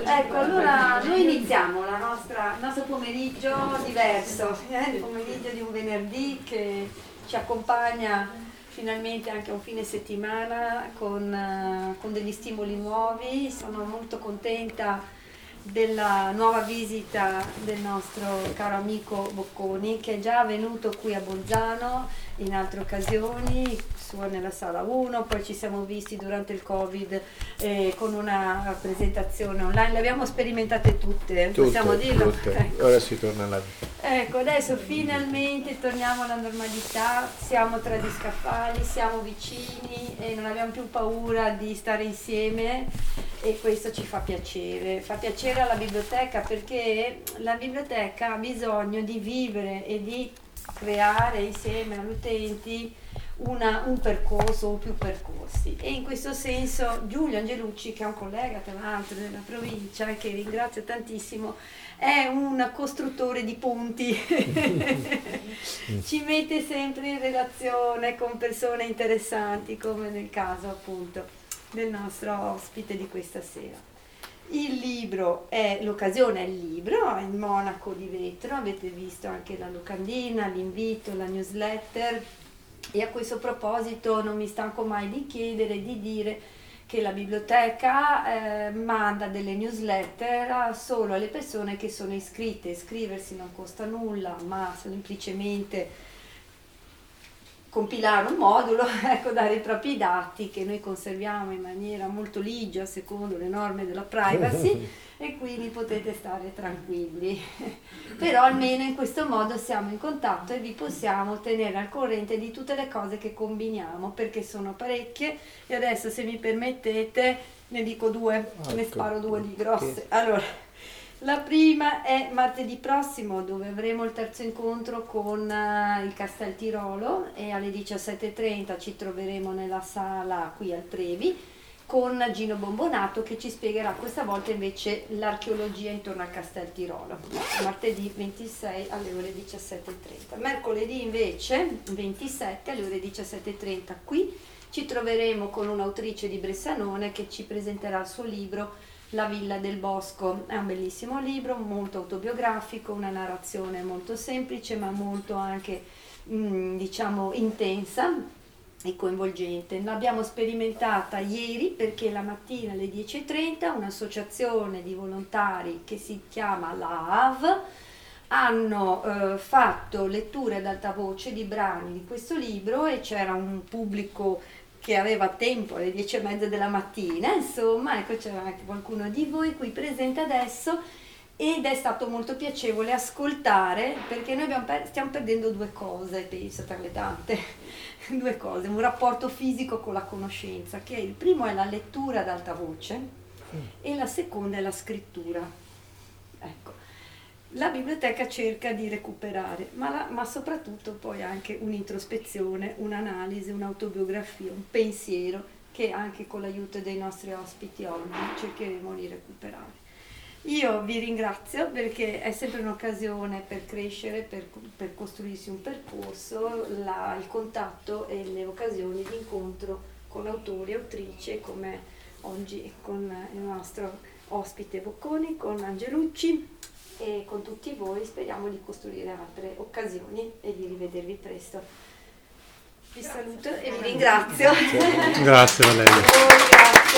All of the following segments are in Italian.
Ecco, allora noi iniziamo il nostro pomeriggio diverso, il pomeriggio di un venerdì che ci accompagna finalmente anche a un fine settimana con degli stimoli nuovi. Sono molto contenta della nuova visita del nostro caro amico Bocconi, che è già venuto qui a Bolzano in altre occasioni, sua nella sala 1, poi ci siamo visti durante il Covid con una presentazione online, le abbiamo sperimentate tutte, possiamo dirlo? Tutte. Ecco. Ora si torna alla vita. Ecco, adesso finalmente torniamo alla normalità, siamo tra gli scaffali, siamo vicini e non abbiamo più paura di stare insieme e questo ci fa piacere. Fa piacere alla biblioteca perché la biblioteca ha bisogno di vivere e di creare insieme agli utenti un percorso o più percorsi, e in questo senso Giulio Angelucci, che è un collega tra l'altro della provincia che ringrazio tantissimo, è un costruttore di ponti ci mette sempre in relazione con persone interessanti, come nel caso appunto del nostro ospite di questa sera. Il libro l'occasione è il libro, è il Monaco di Vetro, avete visto anche la locandina, l'invito, la newsletter, e a questo proposito non mi stanco mai di chiedere e di dire che la biblioteca manda delle newsletter solo alle persone che sono iscritte. Iscriversi non costa nulla, ma semplicemente compilare un modulo, ecco, dare i propri dati che noi conserviamo in maniera molto ligia secondo le norme della privacy e quindi potete stare tranquilli. Però almeno in questo modo siamo in contatto e vi possiamo tenere al corrente di tutte le cose che combiniamo, perché sono parecchie, e adesso, se mi permettete, ne dico due, ne sparo due di grosse. Allora, la prima è martedì prossimo, dove avremo il terzo incontro con il Castel Tirolo, e alle 17:30 ci troveremo nella sala qui al Trevi con Gino Bombonato, che ci spiegherà questa volta invece l'archeologia intorno al Castel Tirolo. Martedì 26 alle ore 17:30. Mercoledì invece 27 alle ore 17:30 qui ci troveremo con un'autrice di Bressanone che ci presenterà il suo libro La Villa del Bosco. È un bellissimo libro, molto autobiografico, una narrazione molto semplice ma molto anche diciamo intensa e coinvolgente. L'abbiamo sperimentata ieri perché la mattina alle 10:30 un'associazione di volontari che si chiama LAV hanno fatto letture ad alta voce di brani di questo libro, e c'era un pubblico che aveva tempo alle 10:30 della mattina, insomma, ecco, c'era anche qualcuno di voi qui presente adesso, ed è stato molto piacevole ascoltare, perché noi stiamo perdendo due cose, penso, tra le tante, due cose: un rapporto fisico con la conoscenza, che il primo è la lettura ad alta voce e la seconda è la scrittura. Ecco. La biblioteca cerca di recuperare, ma soprattutto poi anche un'introspezione, un'analisi, un'autobiografia, un pensiero che anche con l'aiuto dei nostri ospiti oggi cercheremo di recuperare. Io vi ringrazio perché è sempre un'occasione per crescere, per costruirsi un percorso, il contatto e le occasioni di incontro con autori e autrici, come oggi con il nostro ospite Bocconi, con Angelucci, e con tutti voi. Speriamo di costruire altre occasioni e di rivedervi presto. Vi saluto e vi ringrazio. Grazie Valeria. Grazie.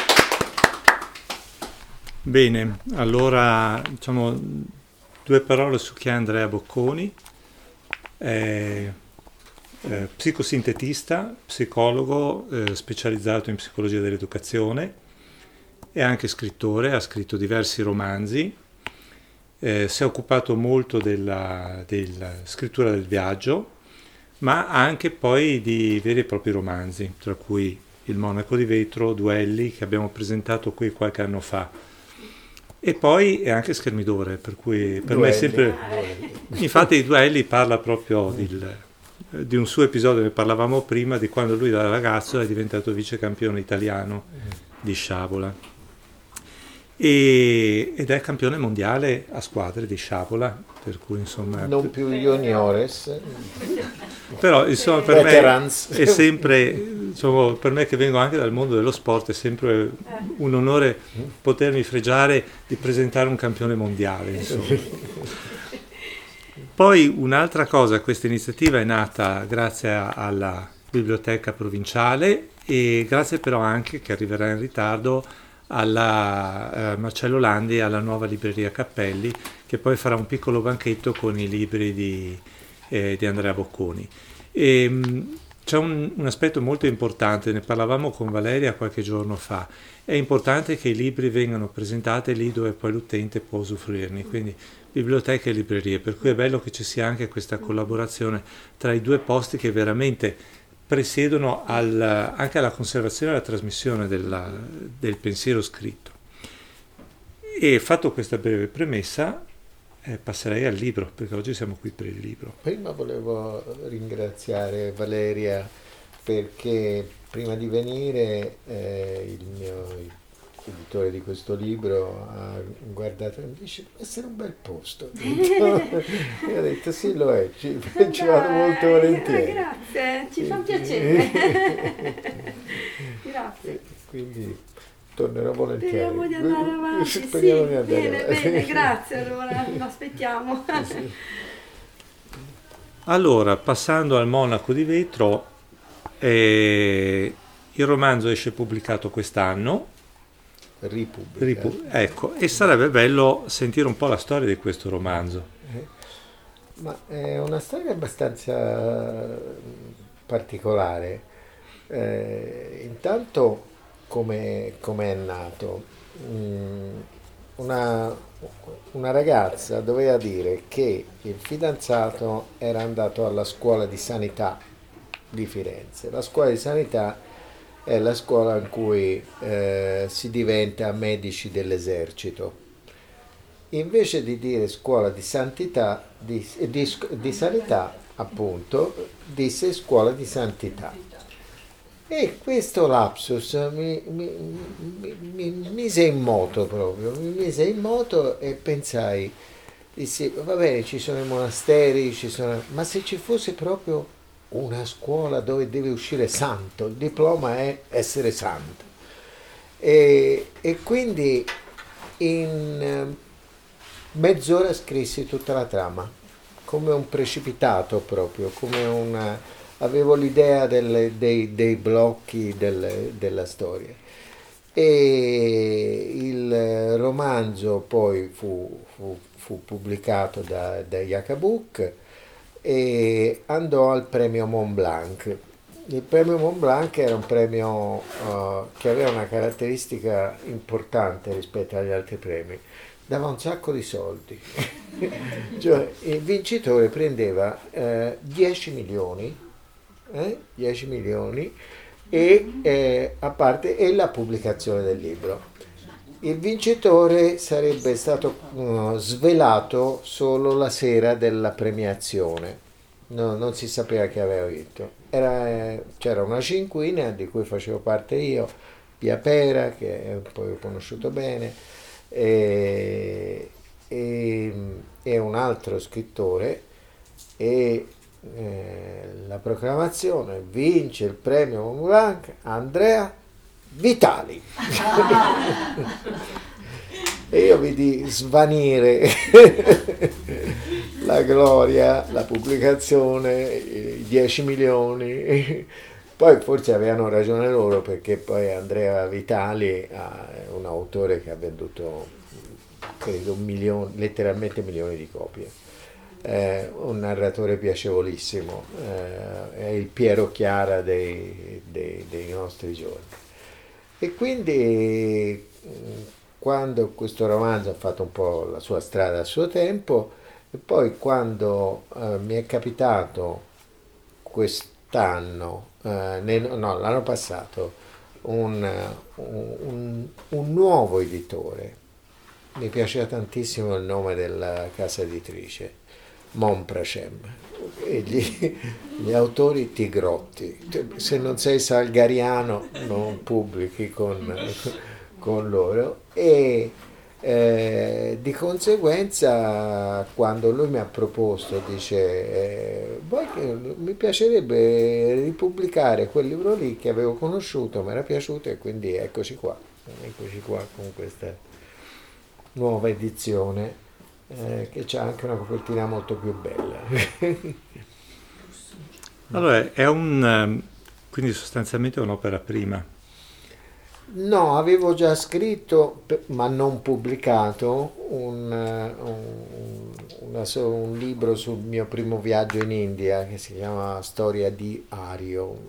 Bene, allora diciamo due parole su chi è Andrea Bocconi. Psicosintetista, psicologo specializzato in psicologia dell'educazione, è anche scrittore, ha scritto diversi romanzi. Si è occupato molto della scrittura del viaggio, ma anche poi di veri e propri romanzi, tra cui Il Monaco di Vetro, Duelli, che abbiamo presentato qui qualche anno fa, e poi è anche schermidore, per cui per me è sempre... Infatti i Duelli parla proprio di un suo episodio, ne parlavamo prima, di quando lui da ragazzo è diventato vicecampione italiano di sciabola. ed è campione mondiale a squadre di sciabola, per cui insomma... Non più juniores, Però insomma per veterans. me è sempre, insomma, per me che vengo anche dal mondo dello sport, è sempre un onore potermi fregiare di presentare un campione mondiale, insomma. Poi un'altra cosa, questa iniziativa è nata grazie alla biblioteca provinciale e grazie però anche, che arriverà in ritardo, alla Marcello Landi e alla nuova libreria Cappelli, che poi farà un piccolo banchetto con i libri di Andrea Bocconi. C'è un aspetto molto importante, ne parlavamo con Valeria qualche giorno fa, è importante che i libri vengano presentati lì dove poi l'utente può usufruirne, quindi biblioteche e librerie, per cui è bello che ci sia anche questa collaborazione tra i due posti che veramente presiedono anche alla conservazione e alla trasmissione del pensiero scritto. E fatto questa breve premessa, passerei al libro, perché oggi siamo qui per il libro. Prima volevo ringraziare Valeria perché prima di venire il mio editore di questo libro ha guardato e mi dice: deve essere un bel posto. E ho detto sì, lo è, ci vado molto volentieri. Grazie, ci fa piacere. Grazie. Quindi tornerò volentieri. Speriamo di andare avanti. Speriamo sì, di andare bene, avanti. bene, grazie, allora lo aspettiamo. Sì. Allora, passando al Monaco di Vetro, il romanzo esce pubblicato quest'anno. Repubblica. Ecco, e sarebbe bello sentire un po' la storia di questo romanzo. Ma è una storia abbastanza particolare. Intanto come è nato? Una ragazza doveva dire che il fidanzato era andato alla scuola di sanità di Firenze. La scuola di sanità è la scuola in cui si diventa medici dell'esercito. Invece di dire scuola di santità, di sanità, appunto, disse scuola di santità. E questo lapsus mi mise in moto proprio, mi mise in moto e pensai, dissi, va bene, ci sono i monasteri, ma se ci fosse proprio una scuola dove deve uscire santo, il diploma è essere santo. E quindi in mezz'ora scrissi tutta la trama, come un precipitato proprio, avevo l'idea dei blocchi della storia. E il romanzo poi fu pubblicato da Yakabuk e andò al premio Mont Blanc. Il premio Mont Blanc era un premio che aveva una caratteristica importante rispetto agli altri premi, dava un sacco di soldi. Cioè, il vincitore prendeva 10 milioni e a parte e la pubblicazione del libro. Il vincitore sarebbe stato svelato solo la sera della premiazione, non si sapeva chi aveva vinto. C'era una cinquina di cui facevo parte io, Pia Pera, che poi ho conosciuto bene, e un altro scrittore, e la proclamazione: vince il premio Mont Blanc Andrea Vitali. E io vidi svanire la gloria, la pubblicazione, i 10 milioni. Poi forse avevano ragione loro, perché poi Andrea Vitali è un autore che ha venduto credo letteralmente milioni di copie. Un narratore piacevolissimo, è il Piero Chiara dei nostri giorni. E quindi quando questo romanzo ha fatto un po' la sua strada a suo tempo, e poi quando mi è capitato quest'anno, l'anno passato, un nuovo editore, mi piaceva tantissimo il nome della casa editrice, Monpracem, e gli autori Tigrotti. Se non sei salgariano non pubblichi con loro, e Di conseguenza, quando lui mi ha proposto, dice, mi piacerebbe ripubblicare quel libro lì che avevo conosciuto, mi era piaciuto e quindi eccoci qua con questa nuova edizione che ha anche una copertina molto più bella. Allora, quindi sostanzialmente è un'opera prima. No, avevo già scritto, ma non pubblicato, un libro sul mio primo viaggio in India che si chiama Storia di Ario,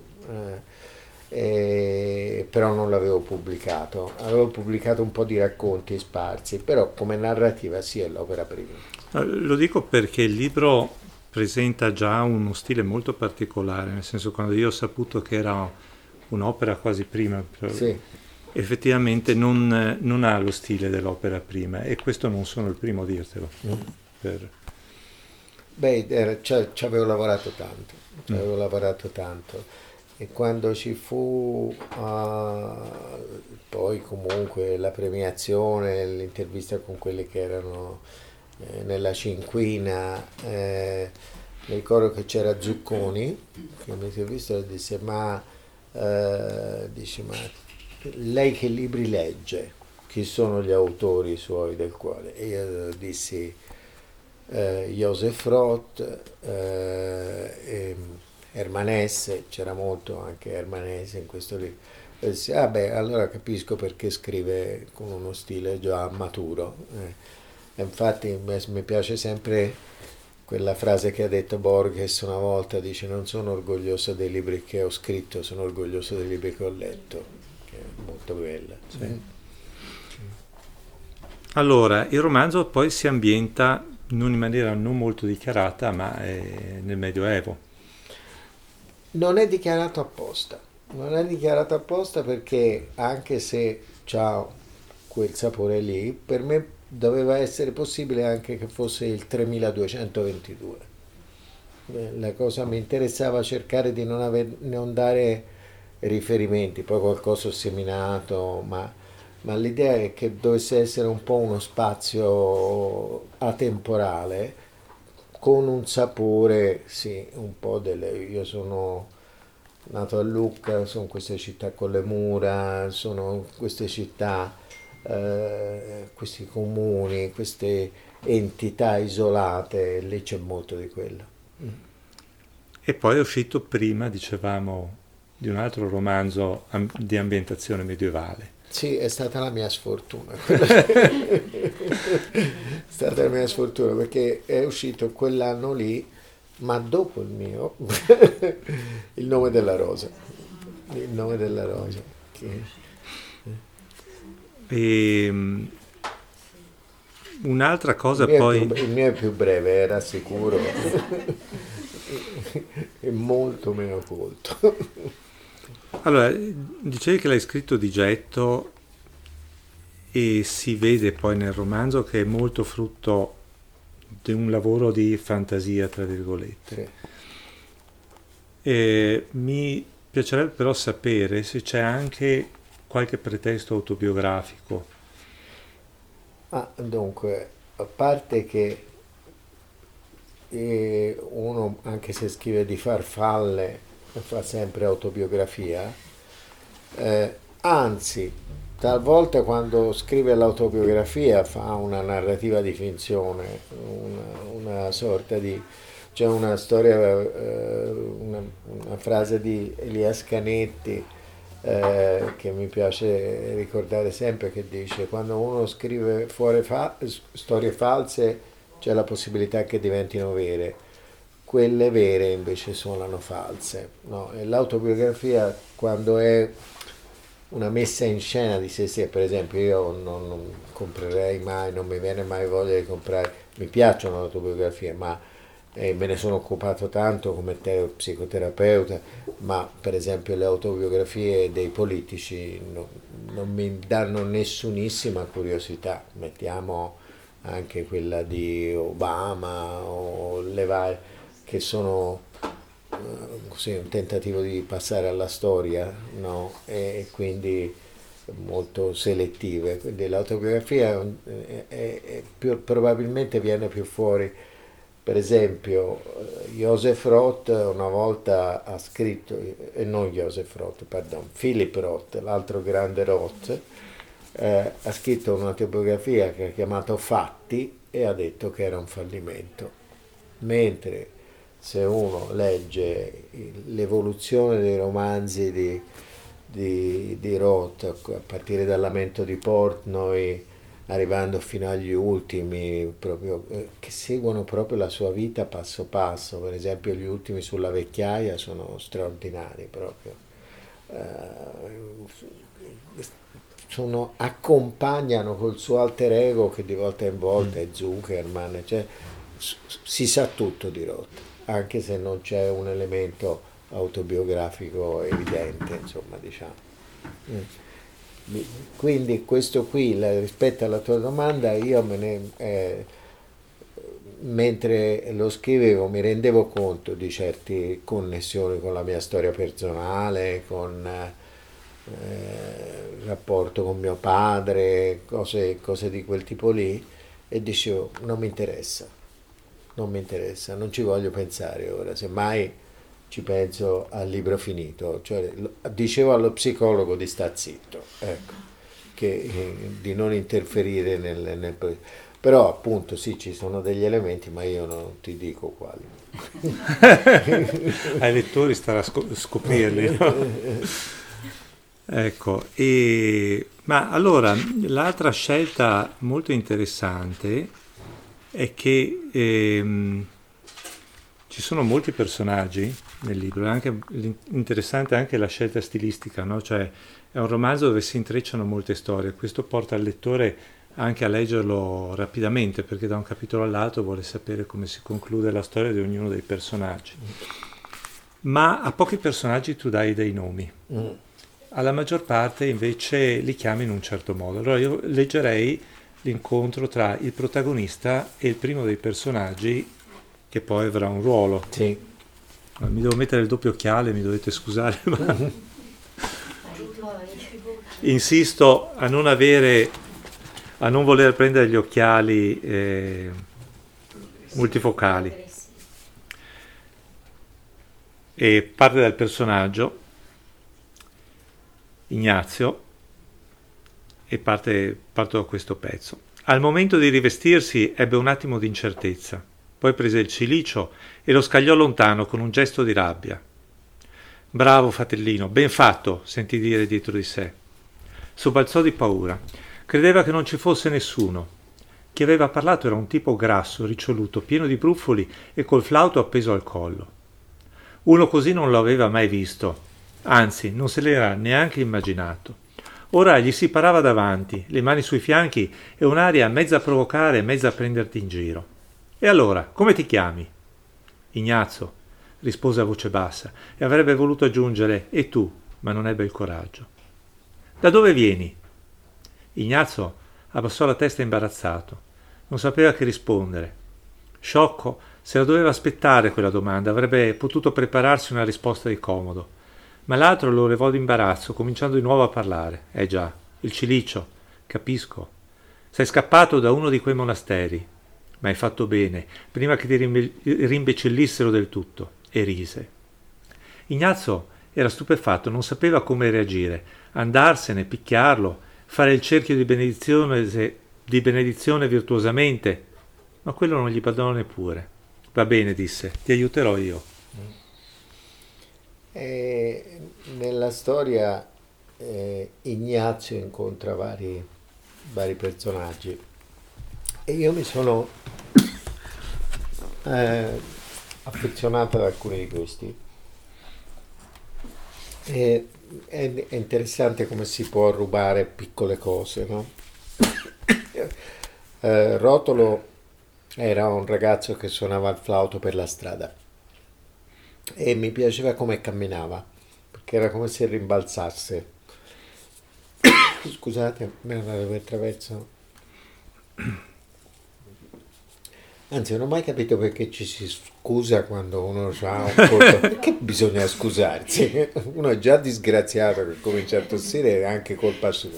però non l'avevo pubblicato. Avevo pubblicato un po' di racconti sparsi, però come narrativa sì, è l'opera prima. Lo dico perché il libro presenta già uno stile molto particolare, nel senso quando io ho saputo che era un'opera quasi prima, Sì. effettivamente non ha lo stile dell'opera prima e questo non sono il primo a dirtelo. Beh, ci avevo lavorato tanto, e quando ci fu poi comunque la premiazione, l'intervista con quelli che erano nella cinquina, mi ricordo che c'era Zucconi che mi intervistò e disse ma lei che libri legge? Chi sono gli autori suoi del quale? E io dissi Joseph Roth, Hermanesse, c'era molto anche Hermanesse in questo libro. E dissi, allora capisco perché scrive con uno stile già maturo. E infatti mi piace sempre quella frase che ha detto Borges una volta, dice non sono orgoglioso dei libri che ho scritto, sono orgoglioso dei libri che ho letto, che è molto bella. Sì. Allora, il romanzo poi si ambienta in maniera non molto dichiarata, ma nel Medioevo. Non è dichiarato apposta perché anche se c'ha quel sapore lì, per me doveva essere possibile anche che fosse il 3222. La cosa mi interessava cercare di non dare riferimenti, poi qualcosa ho seminato, ma l'idea è che dovesse essere un po' uno spazio atemporale con un sapore, sì, un po' io sono nato a Lucca, sono queste città con le mura, sono queste città, questi comuni, queste entità isolate, lì c'è molto di quello. E poi è uscito prima, dicevamo, di un altro romanzo di ambientazione medievale. Sì, è stata la mia sfortuna. È stata la mia sfortuna perché è uscito quell'anno lì, ma dopo il mio, Il nome della rosa. Il nome della rosa. E un'altra cosa Il mio è più breve, era sicuro, e molto meno colto. Allora, dicevi che l'hai scritto di getto e si vede poi nel romanzo che è molto frutto di un lavoro di fantasia, tra virgolette. Sì. E mi piacerebbe però sapere se c'è anche qualche pretesto autobiografico. Dunque, a parte che uno, anche se scrive di farfalle, fa sempre autobiografia, anzi, talvolta quando scrive l'autobiografia fa una narrativa di finzione, una sorta di... C'è una storia, una frase di Elias Canetti che mi piace ricordare sempre, che dice: quando uno scrive storie false c'è la possibilità che diventino vere, quelle vere invece suonano false, no? E l'autobiografia, quando è una messa in scena di se stesso, per esempio io non comprerei mai, non mi viene mai voglia di comprare, mi piacciono le autobiografie, ma me ne sono occupato tanto come psicoterapeuta, ma per esempio le autobiografie dei politici non mi danno nessunissima curiosità. Mettiamo anche quella di Obama o le varie, che sono così un tentativo di passare alla storia, no? E quindi molto selettive, quindi l'autobiografia probabilmente viene più fuori. Per esempio, Joseph Roth una volta ha scritto, non Joseph Roth, pardon, Philip Roth, l'altro grande Roth, ha scritto un'autobiografia che ha chiamato Fatti e ha detto che era un fallimento. Mentre se uno legge l'evoluzione dei romanzi di Roth, a partire dal Lamento di Portnoy, arrivando fino agli ultimi, proprio, che seguono proprio la sua vita passo passo, per esempio gli ultimi sulla vecchiaia sono straordinari proprio. Accompagnano col suo alter ego che di volta in volta è Zuckerman, cioè, si sa tutto di Roth, anche se non c'è un elemento autobiografico evidente, insomma, diciamo. Quindi questo qui, rispetto alla tua domanda, io mentre lo scrivevo mi rendevo conto di certe connessioni con la mia storia personale, con il rapporto con mio padre, cose di quel tipo lì, e dicevo non mi interessa, non ci voglio pensare ora, semmai ci penso al libro finito, cioè dicevo allo psicologo di sta zitto, ecco, di non interferire però appunto sì, ci sono degli elementi, ma io non ti dico quali. Ai lettori starà a scoprirli, no? Ecco, ma allora l'altra scelta molto interessante è che ci sono molti personaggi nel libro, è anche interessante anche la scelta stilistica, no? Cioè è un romanzo dove si intrecciano molte storie, questo porta il lettore anche a leggerlo rapidamente, perché da un capitolo all'altro vuole sapere come si conclude la storia di ognuno dei personaggi. Ma a pochi personaggi tu dai dei nomi, alla maggior parte invece li chiami in un certo modo. Allora io leggerei l'incontro tra il protagonista e il primo dei personaggi che poi avrà un ruolo. Sì. Mi devo mettere il doppio occhiale, mi dovete scusare, ma insisto a non voler prendere gli occhiali multifocali. E parte dal personaggio Ignazio e parto da questo pezzo. Al momento di rivestirsi ebbe un attimo di incertezza, poi prese il cilicio e lo scagliò lontano con un gesto di rabbia. Bravo fratellino, ben fatto, sentì dire dietro di sé. Sobbalzò di paura. Credeva che non ci fosse nessuno. Chi aveva parlato era un tipo grasso, riccioluto, pieno di brufoli e col flauto appeso al collo. Uno così non lo aveva mai visto, anzi non se l'era neanche immaginato. Ora gli si parava davanti, le mani sui fianchi e un'aria mezza a provocare e mezza a prenderti in giro. E allora, come ti chiami? Ignazio, rispose a voce bassa, e avrebbe voluto aggiungere e tu, ma non ebbe il coraggio. Da dove vieni? Ignazio abbassò la testa imbarazzato. Non sapeva che rispondere. Sciocco, se la doveva aspettare quella domanda, avrebbe potuto prepararsi una risposta di comodo. Ma l'altro lo levò d'imbarazzo, cominciando di nuovo a parlare. Già, il cilicio, capisco. Sei scappato da uno di quei monasteri. Ma hai fatto bene, prima che ti rimbecillissero del tutto. E rise. Ignazio era stupefatto, non sapeva come reagire. Andarsene, picchiarlo, fare il cerchio di benedizione virtuosamente. Ma quello non gli badò neppure. Va bene, disse, ti aiuterò io. Nella storia Ignazio incontra vari personaggi e io mi sono affezionato ad alcuni di questi. È interessante come si può rubare piccole cose, no? Rotolo era un ragazzo che suonava il flauto per la strada e mi piaceva come camminava, perché era come se rimbalzasse. Scusate, mi è andato per traverso. Anzi, non ho mai capito perché ci si scusa quando uno ha un colpo. Perché bisogna scusarsi? Uno è già disgraziato che comincia a tossire, è anche colpa sua.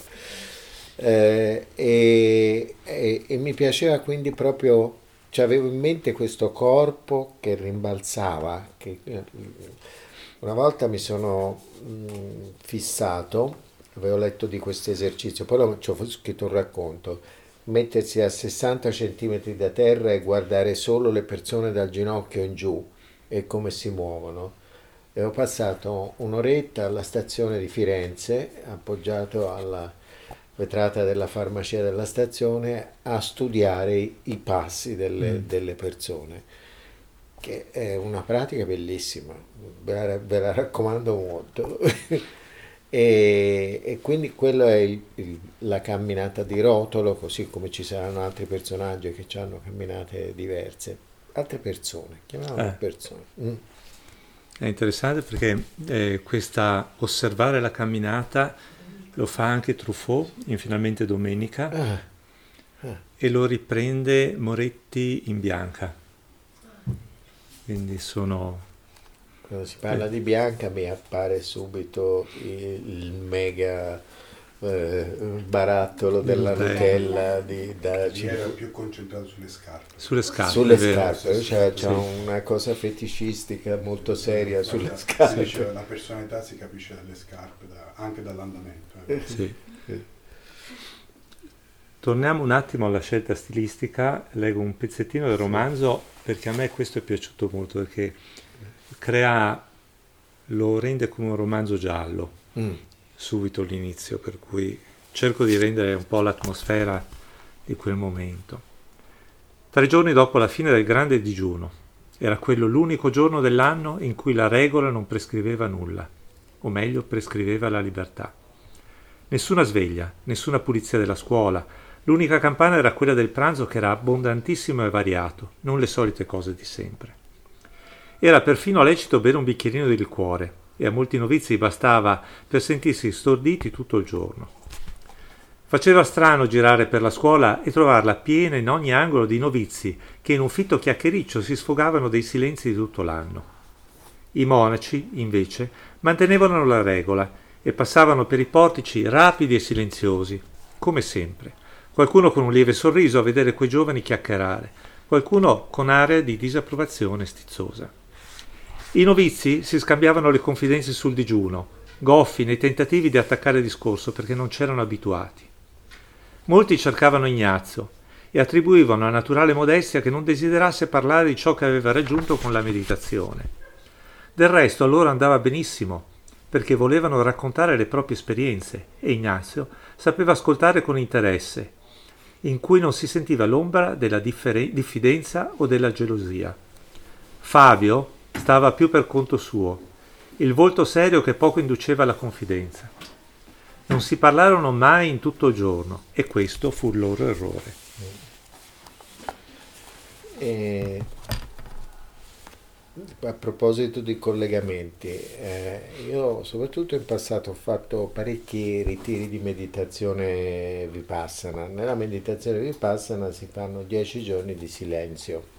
E mi piaceva quindi proprio, cioè avevo in mente questo corpo che rimbalzava. Una volta mi sono fissato, avevo letto di questo esercizio, poi ci ho scritto un racconto, mettersi a 60 centimetri da terra e guardare solo le persone dal ginocchio in giù e come si muovono. E ho passato un'oretta alla stazione di Firenze, appoggiato alla vetrata della farmacia della stazione, a studiare i passi delle persone, che è una pratica bellissima, ve la raccomando molto. E quindi quello è la camminata di rotolo, così come ci saranno altri personaggi che hanno camminate diverse, altre persone, chiamiamole persone. È interessante perché questa osservare la camminata lo fa anche Truffaut in Finalmente Domenica e lo riprende Moretti in Bianca. Quindi sono... Quando si parla di Bianca mi appare subito il mega barattolo della Nutella Era più concentrato sulle scarpe. Sulle scarpe. Sulle è vero. scarpe, c'è una cosa feticistica molto seria sulle scarpe. Si dice, la personalità si capisce dalle scarpe, anche dall'andamento. Sì. Torniamo un attimo alla scelta stilistica, leggo un pezzettino del romanzo perché a me questo è piaciuto molto, perché lo rende come un romanzo giallo, subito all'inizio, per cui cerco di rendere un po' l'atmosfera di quel momento. 3 giorni dopo la fine del grande digiuno, era quello l'unico giorno dell'anno in cui la regola non prescriveva nulla, o meglio prescriveva la libertà. Nessuna sveglia, nessuna pulizia della scuola, l'unica campana era quella del pranzo che era abbondantissimo e variato, non le solite cose di sempre. Era perfino lecito bere un bicchierino di liquore e a molti novizi bastava per sentirsi storditi tutto il giorno. Faceva strano girare per la scuola e trovarla piena in ogni angolo di novizi che in un fitto chiacchiericcio si sfogavano dei silenzi di tutto l'anno. I monaci, invece, mantenevano la regola e passavano per i portici rapidi e silenziosi, come sempre. Qualcuno con un lieve sorriso a vedere quei giovani chiacchierare, qualcuno con aria di disapprovazione stizzosa. I novizi si scambiavano le confidenze sul digiuno, goffi nei tentativi di attaccare discorso perché non c'erano abituati. Molti cercavano Ignazio e attribuivano a naturale modestia che non desiderasse parlare di ciò che aveva raggiunto con la meditazione. Del resto a loro andava benissimo, perché volevano raccontare le proprie esperienze e Ignazio sapeva ascoltare con interesse, in cui non si sentiva l'ombra della diffidenza o della gelosia. Fabio stava più per conto suo, il volto serio che poco induceva alla confidenza. Non si parlarono mai in tutto il giorno e questo fu il loro errore. A proposito di collegamenti, io soprattutto in passato ho fatto parecchi ritiri di meditazione vipassana. Nella meditazione vipassana si fanno 10 giorni di silenzio.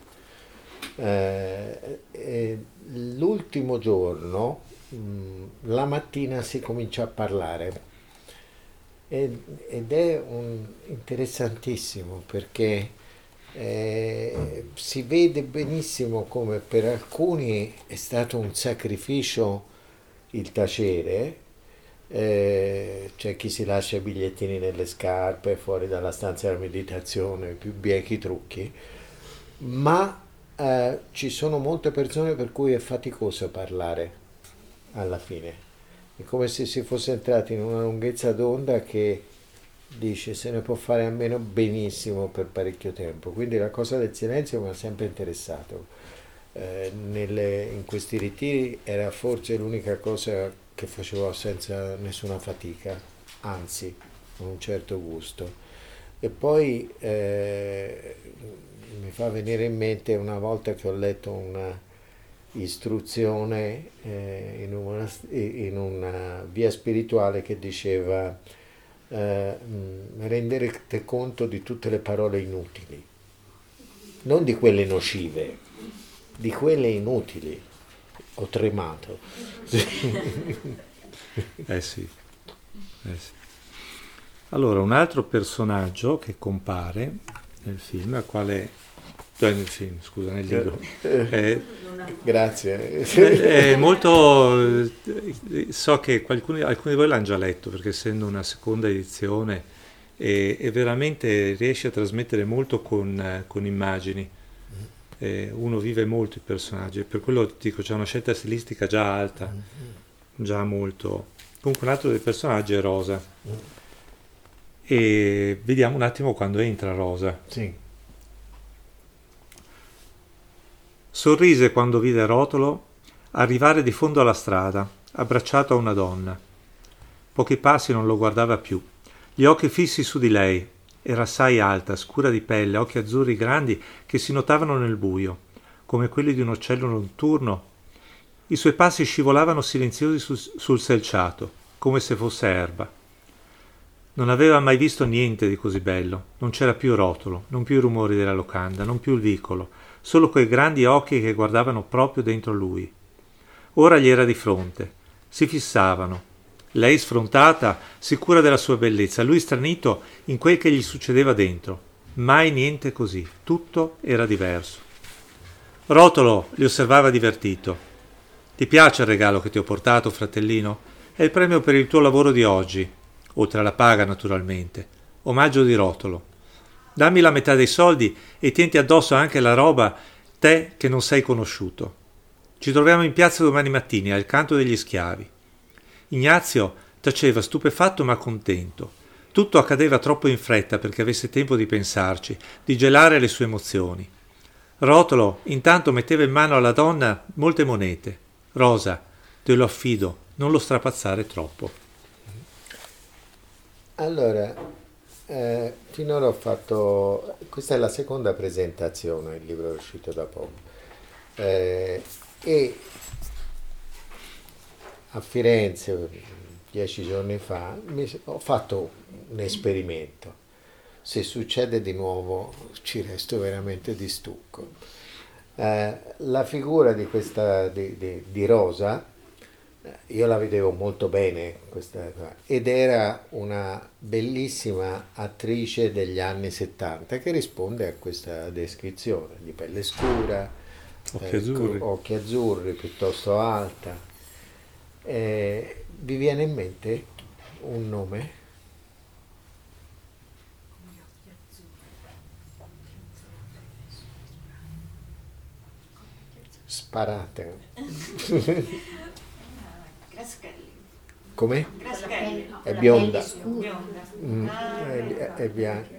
L'ultimo giorno, la mattina si comincia a parlare ed è interessantissimo perché si vede benissimo come per alcuni è stato un sacrificio il tacere, c'è chi si lascia i bigliettini nelle scarpe fuori dalla stanza della meditazione, più biechi trucchi, ma ci sono molte persone per cui è faticoso parlare alla fine. È come se si fosse entrati in una lunghezza d'onda che dice se ne può fare almeno benissimo per parecchio tempo. Quindi la cosa del silenzio mi ha sempre interessato. In questi ritiri era forse l'unica cosa che facevo senza nessuna fatica, anzi con un certo gusto. E poi mi fa venire in mente una volta che ho letto una istruzione in una via spirituale che diceva renderete conto di tutte le parole inutili. non di quelle nocive, di quelle inutili. Ho tremato. Sì. Allora, un altro personaggio che compare nel film, nel libro, Grazie. è molto... so che alcuni di voi l'hanno già letto, perché essendo una seconda edizione, e veramente riesce a trasmettere molto con immagini. Uno vive molto i personaggi, per quello ti dico c'è una scelta stilistica già alta, già molto. Comunque un altro dei personaggi è Rosa, e vediamo un attimo quando entra Rosa. Sì. Sorrise quando vide Rotolo arrivare di fondo alla strada, abbracciato a una donna. Pochi passi non lo guardava più, gli occhi fissi su di lei. Era assai alta, scura di pelle, occhi azzurri grandi che si notavano nel buio, come quelli di un uccello notturno. I suoi passi scivolavano silenziosi sul selciato, come se fosse erba. Non aveva mai visto niente di così bello. Non c'era più Rotolo, non più i rumori della locanda, non più il vicolo, solo quei grandi occhi che guardavano proprio dentro lui. Ora gli era di fronte. Si fissavano. Lei sfrontata, sicura della sua bellezza, lui stranito in quel che gli succedeva dentro. Mai niente così, tutto era diverso. Rotolo li osservava divertito. Ti piace il regalo che ti ho portato, fratellino? È il premio per il tuo lavoro di oggi, oltre alla paga naturalmente. Omaggio di Rotolo. Dammi la metà dei soldi e tienti addosso anche la roba, te che non sei conosciuto. Ci troviamo in piazza domani mattina, al canto degli schiavi. Ignazio taceva stupefatto ma contento. Tutto accadeva troppo in fretta perché avesse tempo di pensarci, di gelare le sue emozioni. Rotolo intanto metteva in mano alla donna molte monete. Rosa, te lo affido, non lo strapazzare troppo. Allora, finora ho fatto... Questa è la seconda presentazione, il libro è uscito da poco. E a Firenze 10 giorni fa ho fatto un esperimento. Se succede di nuovo ci resto veramente di stucco. La figura di questa di Rosa, io la vedevo molto bene ed era una bellissima attrice degli anni 70 che risponde a questa descrizione di pelle scura, occhi azzurri, piuttosto alta. Vi viene in mente un nome? Sparate. Graschelli. Come? Graschelli. È bionda. Bionda. È bianca.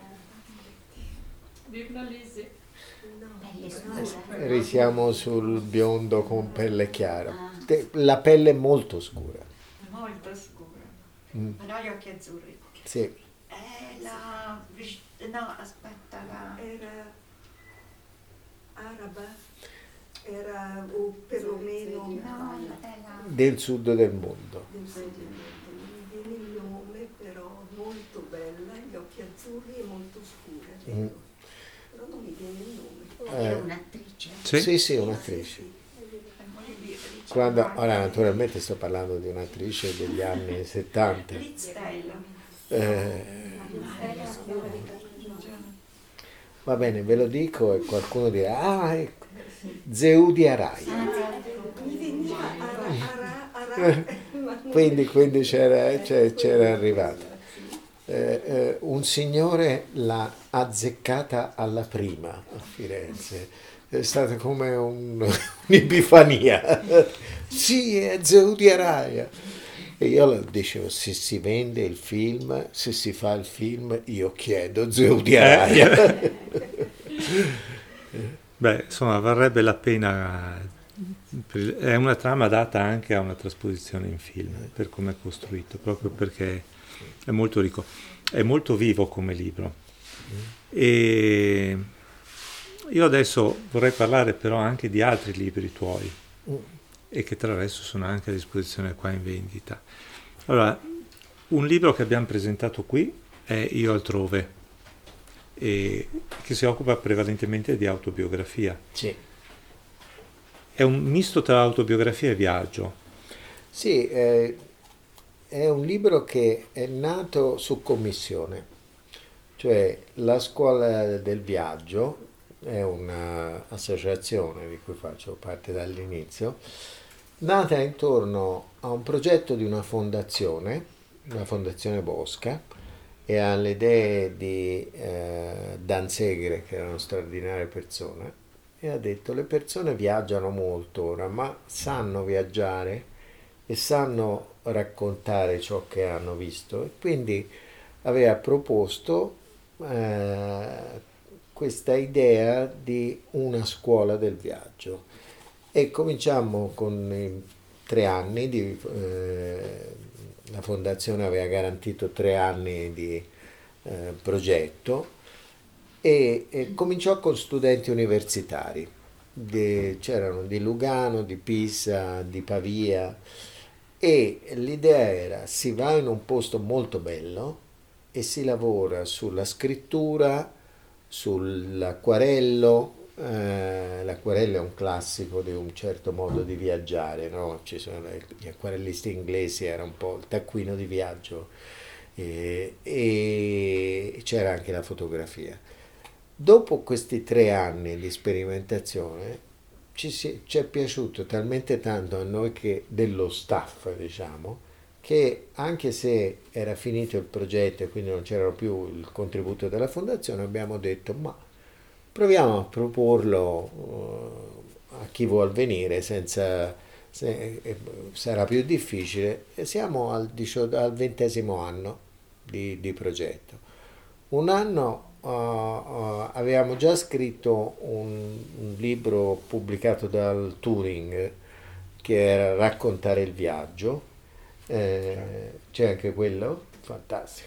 Risiamo sul biondo con pelle chiara. La pelle è molto scura. Molto scura. Però gli occhi azzurri. Sì. No, aspetta, Era araba, era o perlomeno Del sud del mondo. del sud del mondo. Non mi viene il nome, però molto bella, gli occhi azzurri e molto scura. Però non mi viene il nome. è un'attrice. Sì, un'attrice. Ora naturalmente sto parlando di un'attrice degli anni 70. Liz Taylor. Va bene, ve lo dico e qualcuno dirà, ecco, Zeudia Araya. Mi veniva ara, Quindi c'era arrivata. Un signore l'ha azzeccata alla prima a Firenze. È stata come un'epifania. Sì, è Zeudia Araya. E io dicevo, se si vende il film, se si fa il film, io chiedo Zeudia Araya. Beh, insomma, varrebbe la pena. È una trama adatta anche a una trasposizione in film, per come è costruito, proprio perché è molto ricco. È molto vivo come libro. E io adesso vorrei parlare però anche di altri libri tuoi, e che tra l'altro sono anche a disposizione qua in vendita. Allora, un libro che abbiamo presentato qui è Io altrove, e che si occupa prevalentemente di autobiografia. Sì. È un misto tra autobiografia e viaggio. Sì, è un libro che è nato su commissione, cioè la Scuola del Viaggio è un'associazione di cui faccio parte dall'inizio, nata intorno a un progetto di una fondazione Bosca, e alle idee di Dan Segre, che era una straordinaria persona, e ha detto: le persone viaggiano molto ora, ma sanno viaggiare e sanno raccontare ciò che hanno visto, e quindi aveva proposto questa idea di una scuola del viaggio, e cominciamo con i 3 anni la fondazione aveva garantito 3 anni di progetto, e cominciò con studenti universitari, c'erano di Lugano, di Pisa, di Pavia, e l'idea era: si va in un posto molto bello e si lavora sulla scrittura, sull'acquarello. L'acquarello è un classico di un certo modo di viaggiare, no? Ci sono gli acquarellisti inglesi, era un po' il taccuino di viaggio, e c'era anche la fotografia. Dopo questi 3 anni di sperimentazione ci è piaciuto talmente tanto a noi, che dello staff, diciamo, che anche se era finito il progetto e quindi non c'era più il contributo della fondazione, abbiamo detto: ma proviamo a proporlo a chi vuol venire, sarà più difficile, e siamo al 20° anno di progetto. Un anno avevamo già scritto un libro pubblicato dal Turing, che era Raccontare il viaggio. C'è anche quello, fantastico.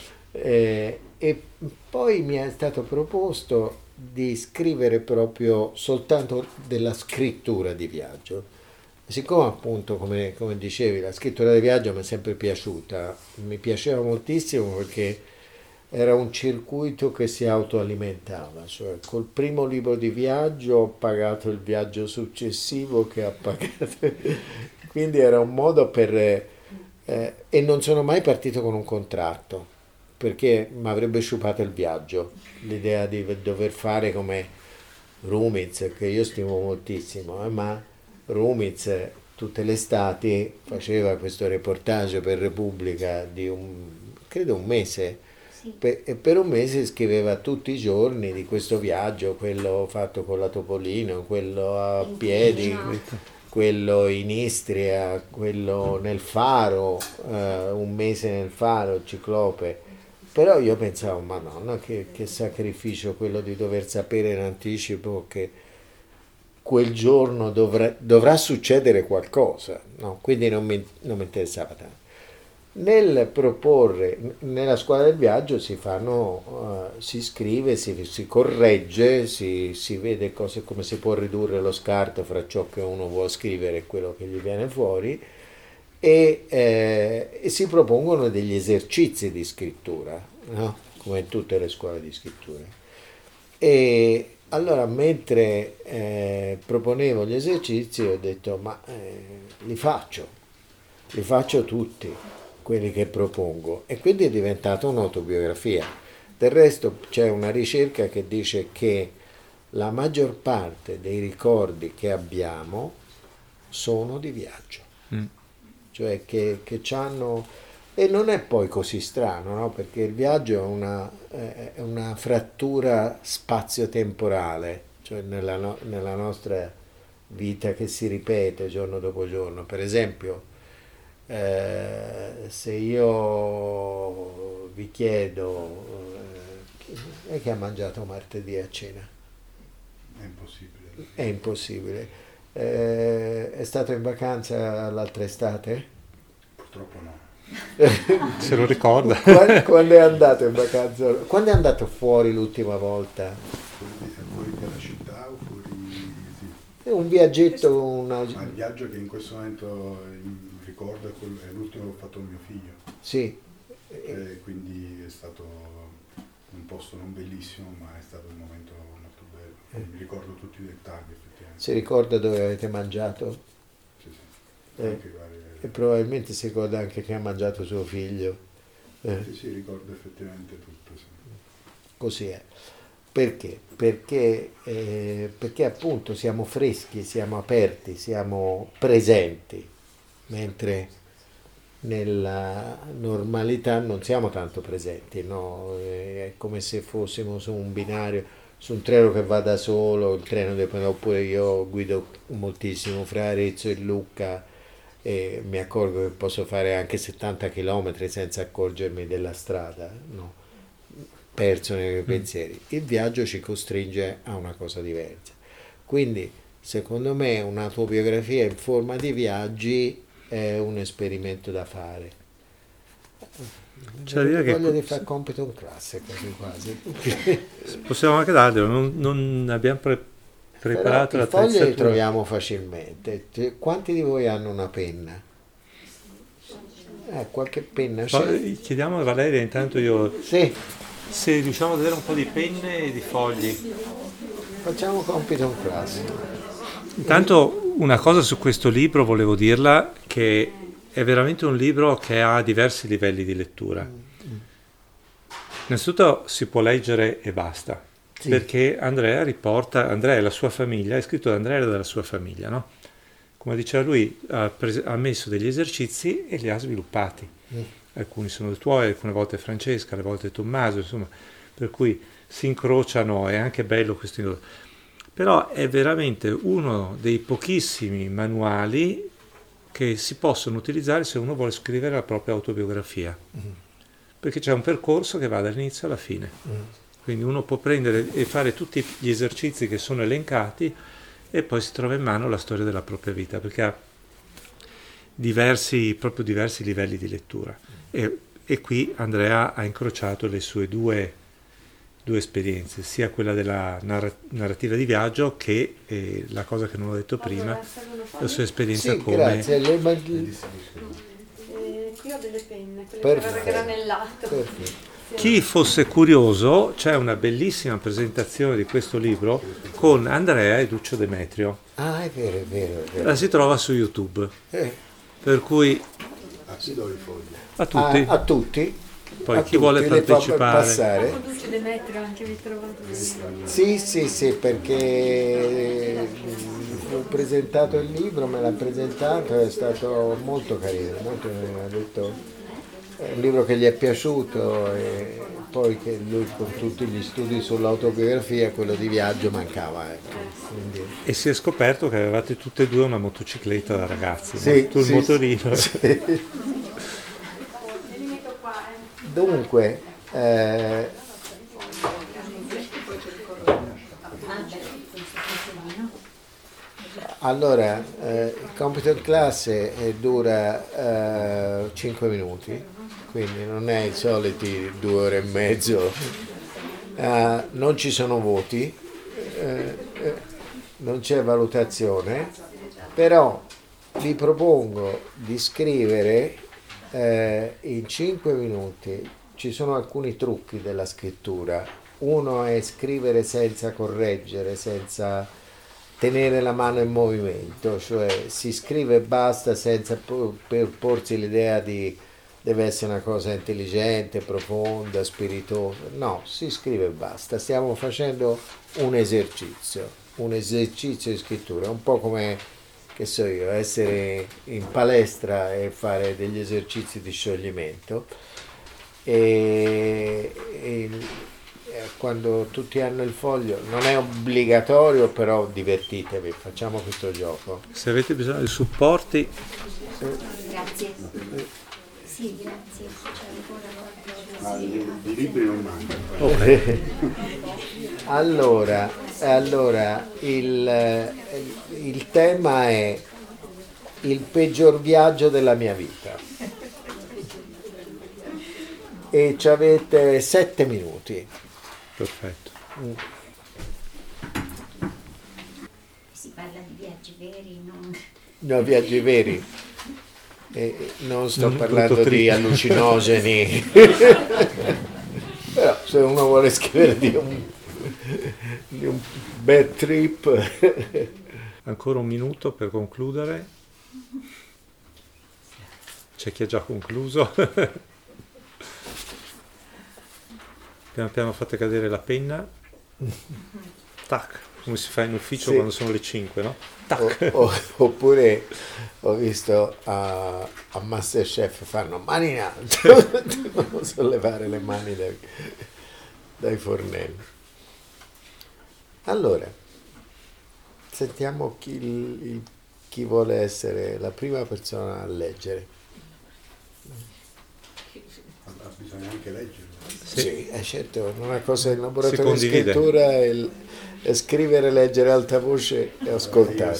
E poi mi è stato proposto di scrivere proprio soltanto della scrittura di viaggio. Siccome appunto, come dicevi, la scrittura di viaggio mi è sempre piaciuta, mi piaceva moltissimo perché era un circuito che si autoalimentava, cioè col primo libro di viaggio ho pagato il viaggio successivo che ha pagato, quindi era un modo per... e non sono mai partito con un contratto, perché mi avrebbe sciupato il viaggio, l'idea di dover fare come Rumiz, che io stimo moltissimo, ma Rumiz tutte le estati faceva questo reportage per Repubblica di credo un mese, e per un mese scriveva tutti i giorni di questo viaggio, quello fatto con la Topolino, quello a piedi, quello in Istria, quello nel Faro, un mese nel Faro, Ciclope. Però io pensavo: Madonna, che sacrificio quello di dover sapere in anticipo che quel giorno dovrà succedere qualcosa, no? Quindi non mi interessava tanto. Nel proporre, nella scuola del viaggio si scrive, si corregge, si vede come si può ridurre lo scarto fra ciò che uno vuole scrivere e quello che gli viene fuori, e si propongono degli esercizi di scrittura, no? Come in tutte le scuole di scrittura. E allora, mentre proponevo gli esercizi, ho detto: ma li faccio tutti quelli che propongo, e quindi è diventata un'autobiografia. Del resto c'è una ricerca che dice che la maggior parte dei ricordi che abbiamo sono di viaggio, cioè che c'hanno, e non è poi così strano, no? Perché il viaggio è una frattura spazio-temporale, cioè nella nostra vita che si ripete giorno dopo giorno. Per esempio, se io vi chiedo chi è che ha mangiato martedì a cena? È impossibile. È impossibile. È stato in vacanza l'altra estate? Purtroppo no. Se lo ricorda. Quando è andato in vacanza? Quando è andato fuori l'ultima volta? Fuori dalla città o fuori... Sì. È un viaggetto, Ma il viaggio che in questo momento ricordo è l'ultimo che ho fatto con mio figlio. Sì. Quindi è stato un posto non bellissimo, ma è stato un momento molto bello. Mi ricordo tutti i dettagli, effettivamente. Si ricorda dove avete mangiato? Sì, sì. Anche E probabilmente si ricorda anche che ha mangiato suo figlio. Sì, ricordo effettivamente tutto. Sì. Così è. Perché? Perché appunto siamo freschi, siamo aperti, siamo presenti, mentre nella normalità non siamo tanto presenti, no? È come se fossimo su un binario, su un treno che va da solo, il treno oppure io guido moltissimo fra Arezzo e Lucca e mi accorgo che posso fare anche 70 km senza accorgermi della strada, no? Perso nei miei pensieri. Il viaggio ci costringe a una cosa diversa. Quindi, secondo me, un'autobiografia in forma di viaggi è un esperimento da fare. C'è da dire che Voglio di fare compito in classe, quasi. possiamo anche darglielo, non abbiamo preparato Però i fogli li l'attrezzatura. troviamo facilmente. Quanti di voi hanno una penna? Qualche penna c'è? Poi chiediamo a Valeria, intanto io, Sì, se riusciamo ad avere un po' di penne e di fogli. facciamo compito in classe. Intanto una cosa su questo libro volevo dirla, che è veramente un libro che ha diversi livelli di lettura. Innanzitutto si può leggere e basta, Sì. perché Andrea e la sua famiglia, è scritto da Andrea e dalla sua famiglia, no? Come diceva lui, ha messo degli esercizi e li ha sviluppati. Alcuni sono tuoi, alcune volte Francesca, alle volte Tommaso, insomma, per cui si incrociano, è anche bello questo. Però è veramente uno dei pochissimi manuali che si possono utilizzare se uno vuole scrivere la propria autobiografia, perché c'è un percorso che va dall'inizio alla fine, quindi uno può prendere e fare tutti gli esercizi che sono elencati e poi si trova in mano la storia della propria vita, perché ha proprio diversi livelli di lettura e qui Andrea ha incrociato le sue due esperienze, sia quella della narrativa di viaggio che la cosa che non ho detto prima, la sua esperienza Sì, come... grazie. Qui ho delle penne, quelle Perfetto. per granellato. Perfetto. Chi fosse curioso, c'è una bellissima presentazione di questo libro con Andrea e Duccio Demetrio. Ah, è vero, è vero, è vero. La si trova su YouTube, per cui Ah, sì, do i fogli. a tutti. A tutti. Poi a chi vuole tutti, le fa partecipare. passare. Con Duccio Demetrio anche vi trovate. Sì, perché ho presentato il libro, me l'ha presentato, è stato molto carino, molto carino. Ha detto è un libro che gli è piaciuto e poi che lui con tutti gli studi sull'autobiografia, quello di viaggio mancava. Ecco. Quindi, E si è scoperto che avevate tutte e due una motocicletta da ragazzi, Sì, no? Tu il sì, motorino. sì. Li metto qua, Dunque, allora, il compito in classe dura 5 minuti, quindi non è i soliti 2 ore e mezzo, non ci sono voti, non c'è valutazione, però vi propongo di scrivere in 5 minuti. Ci sono alcuni trucchi della scrittura. Uno è scrivere senza correggere, senza tenere la mano in movimento, cioè si scrive e basta senza porsi l'idea di deve essere una cosa intelligente, profonda, spiritosa. No, si scrive e basta. Stiamo facendo un esercizio di scrittura, un po' come, che so io, essere in palestra e fare degli esercizi di scioglimento. E quando tutti hanno il foglio, non è obbligatorio, però divertitevi, facciamo questo gioco. Se avete bisogno di supporti, Grazie. Sì, grazie. C'è ancora I libri non mancano. Allora il tema è il peggior viaggio della mia vita. E ci avete 7 minuti. perfetto. Si parla di viaggi veri, non... No, viaggi veri. Non sto Non parlando brutto di trip. allucinogeni. Però se uno vuole scrivere di un bad trip. Ancora un minuto per concludere. C'è chi ha già concluso. Piano piano fate cadere la penna. Tac, come si fa in ufficio Sì. quando sono le 5, no? Tac. Oppure ho visto a Masterchef fanno mani in alto, devono sollevare le mani dai fornelli. Allora, sentiamo chi vuole essere la prima persona a leggere. Bisogna anche leggerlo. Sì, certo, una cosa in Si laboratorio di condivide. scrittura è scrivere, leggere a alta voce e ascoltare.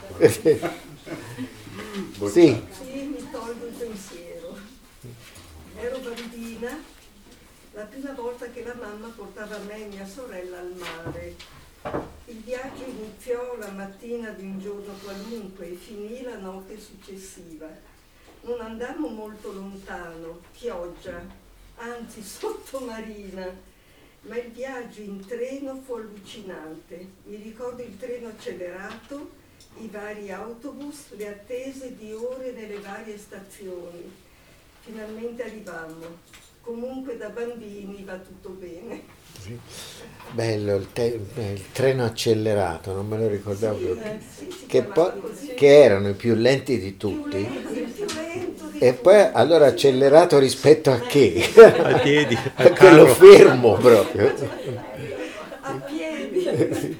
Sì, Sì, mi tolgo il pensiero. Ero bambina, la prima volta che la mamma portava me e mia sorella al mare. Il viaggio iniziò la mattina di un giorno qualunque e finì la notte successiva. Non andammo molto lontano, Chioggia, anzi sottomarina, ma il viaggio in treno fu allucinante. Mi ricordo il treno accelerato, i vari autobus, le attese di ore nelle varie stazioni. Finalmente arrivammo. Comunque da bambini va tutto bene. bello il treno accelerato, non me lo ricordavo più. Sì, si Che, chiamava poi, così. che erano i più lenti di tutti. Il più lento di E poi allora accelerato rispetto a che? Ai piedi, A al quello carro. fermo proprio. a piedi.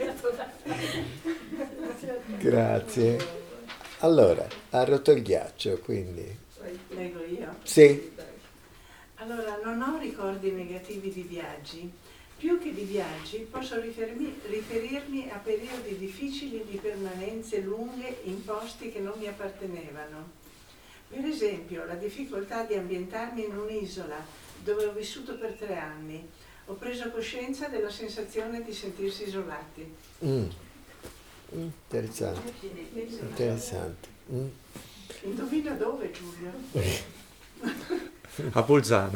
Grazie. Allora, ha rotto il ghiaccio, quindi. Leggo io. Sì. Allora, non ho ricordi negativi di viaggi. Più che di viaggi posso riferirmi a periodi difficili di permanenze lunghe in posti che non mi appartenevano. Per esempio, la difficoltà di ambientarmi in un'isola dove ho vissuto per 3 anni. Ho preso coscienza della sensazione di sentirsi isolati. Interessante. Interessante. Indovina dove, Giulio? A Bolzano.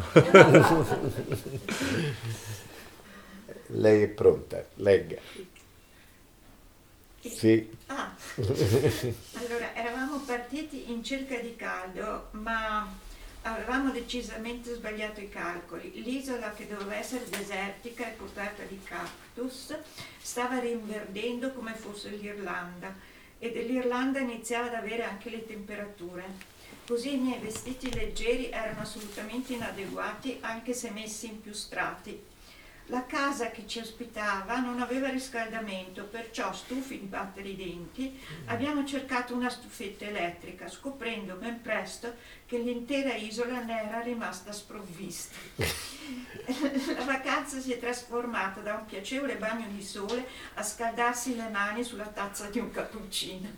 Lei è pronta, legga. Sì. Ah, allora eravamo partiti in cerca di caldo, ma avevamo decisamente sbagliato i calcoli. L'isola, che doveva essere desertica e coperta di cactus, stava rinverdendo come fosse l'Irlanda, e dell'Irlanda iniziava ad avere anche le temperature. Così i miei vestiti leggeri erano assolutamente inadeguati, anche se messi in più strati. La casa che ci ospitava non aveva riscaldamento, perciò, stufi di battere i denti, abbiamo cercato una stufetta elettrica, scoprendo ben presto che l'intera isola ne era rimasta sprovvista. La vacanza si è trasformata da un piacevole bagno di sole a scaldarsi le mani sulla tazza di un cappuccino.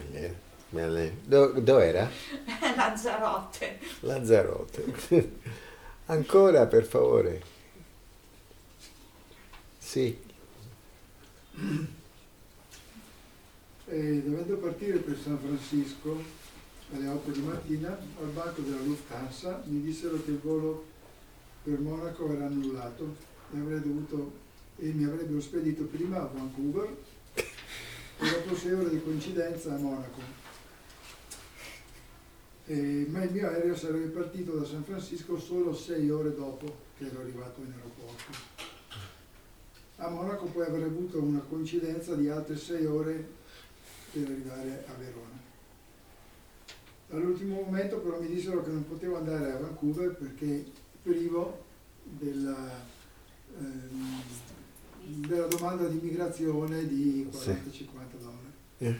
Dove era? Lanzarote. Lanzarote. Ancora, per favore. Sì. Dovendo partire per San Francisco alle 8 di mattina, al banco della Lufthansa mi dissero che il volo per Monaco era annullato e mi avrebbero spedito prima a Vancouver e dopo 6 ore di coincidenza a Monaco. Ma il mio aereo sarebbe partito da San Francisco solo 6 ore dopo che ero arrivato in aeroporto. A Monaco poi avrei avuto una coincidenza di altre 6 ore per arrivare a Verona. All'ultimo momento però mi dissero che non potevo andare a Vancouver perché privo della domanda di immigrazione di 40-50 dollari.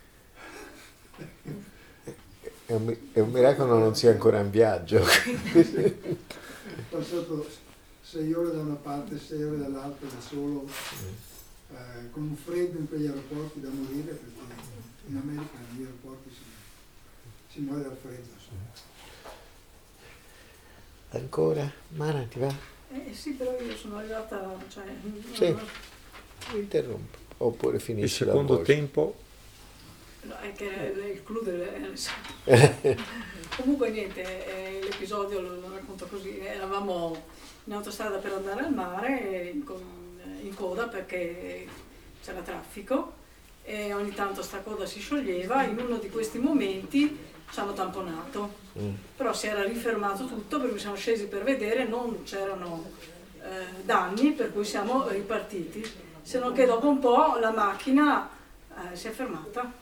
È un miracolo non sia ancora in viaggio. Ho passato 6 ore da una parte, 6 ore dall'altra, da solo, con un freddo in quegli aeroporti da morire, perché in America negli aeroporti si muore dal freddo. Ancora? Mara, ti va? Sì, però io sono arrivata, Sì, interrompo. Oppure Il finisci la secondo voce. tempo No, è che il clou comunque niente, l'episodio lo racconto così. Eravamo in autostrada per andare al mare in coda perché c'era traffico e ogni tanto sta coda si scioglieva. In uno di questi momenti ci hanno tamponato, però si era rifermato tutto perché siamo scesi per vedere, non c'erano danni, per cui siamo ripartiti, se non che dopo un po' la macchina si è fermata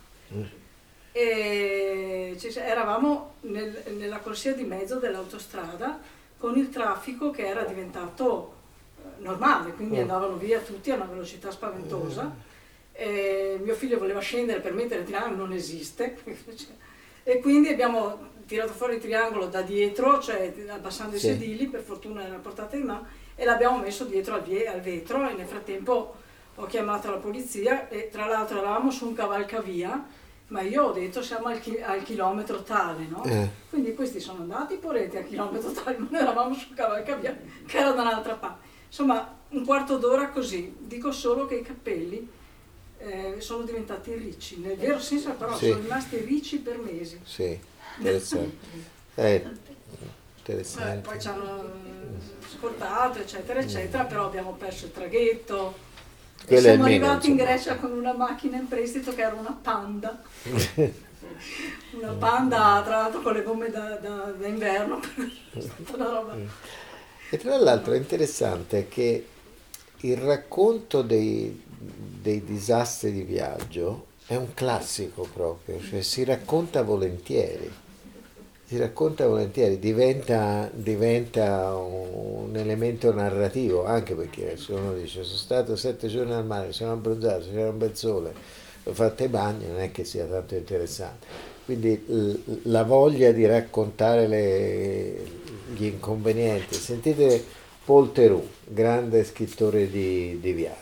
e eravamo nella corsia di mezzo dell'autostrada con il traffico che era diventato normale, quindi andavano via tutti a una velocità spaventosa. Mio figlio voleva scendere per mettere il triangolo, non esiste, e quindi abbiamo tirato fuori il triangolo da dietro, cioè abbassando i sedili, per fortuna era a portata di mano, e l'abbiamo messo dietro al vetro, e nel frattempo ho chiamato la polizia e tra l'altro eravamo su un cavalcavia, ma io ho detto siamo al chilometro tale, no? Quindi questi sono andati poretti al chilometro tale, ma noi eravamo su un cavalcavia che era da un'altra parte. Insomma, un quarto d'ora così. Dico solo che i capelli sono diventati ricci, nel vero senso però sono rimasti ricci per mesi. Sì, interessante. Interessante. Poi ci hanno scortato, eccetera, eccetera, però abbiamo perso il traghetto. E siamo arrivati in Grecia con una macchina in prestito che era una Panda. Una Panda, tra l'altro con le gomme da inverno. Una roba. E tra l'altro è interessante che il racconto dei disastri di viaggio è un classico proprio, cioè si racconta volentieri, diventa un elemento narrativo, anche perché se uno dice sono stato 7 giorni al mare, sono abbronzato, c'era un bel sole, ho fatto i bagni, non è che sia tanto interessante. Quindi la voglia di raccontare gli inconvenienti. Sentite Paul Theroux, grande scrittore di viaggio.